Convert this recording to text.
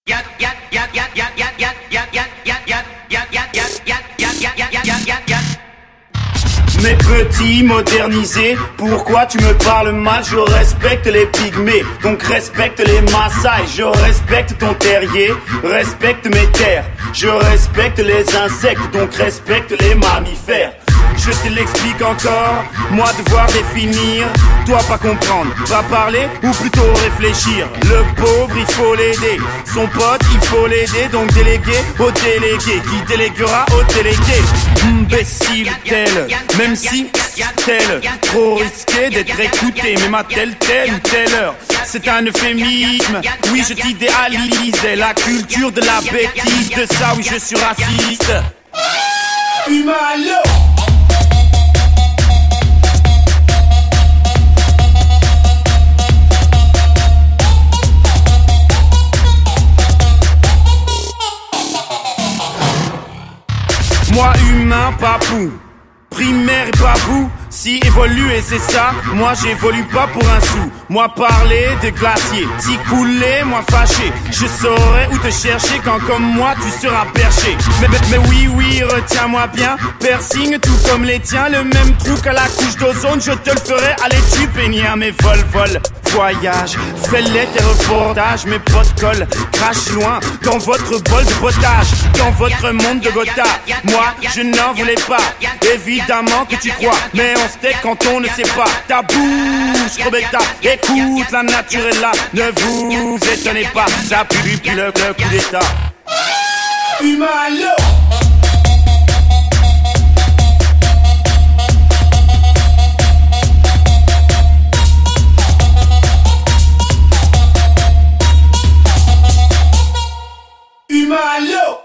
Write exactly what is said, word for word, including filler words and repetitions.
Mes petits modernisés, pourquoi tu me parles mal? Je respecte les pygmées, donc respecte les Maasai. Je respecte ton terrier, respecte mes terres. Je respecte les insectes, donc respecte les mammifères. Je te l'explique encore, moi devoir définir, toi pas comprendre, pas parler ou plutôt réfléchir. Le pauvre il faut l'aider, son pote il faut l'aider, donc délégué au délégué, qui déléguera au délégué. Imbécile tel, même si tel, trop risqué d'être écouté, même à telle telle ou telle heure. C'est un euphémisme, oui je t'idéalisais la culture de la bêtise, de ça oui je suis raciste. Humalo. Moi humain, papou, primaire et babou, si évoluer c'est ça, moi j'évolue pas pour un sou. Moi parler de glacier, si couler, moi fâché, je saurais où te chercher quand comme moi tu seras perché. Mais, mais, mais oui, oui, retiens-moi bien, piercing tout comme les tiens, le même trou qu'à la couche d'ozone, je te le ferai, allez tu peignir mes vol, vol, voyage, fais-les tes reportages, mes potes collent, crache loin, dans votre bol de potage, dans votre monde de Gotha. Moi, je n'en voulais pas, évidemment que tu crois, mais on se tait quand on ne sait pas. Ta bouche, Rebecca, écoute, la nature est là, ne vous étonnez pas, ça pue puis le, le coup d'état. Humalo. Humalo.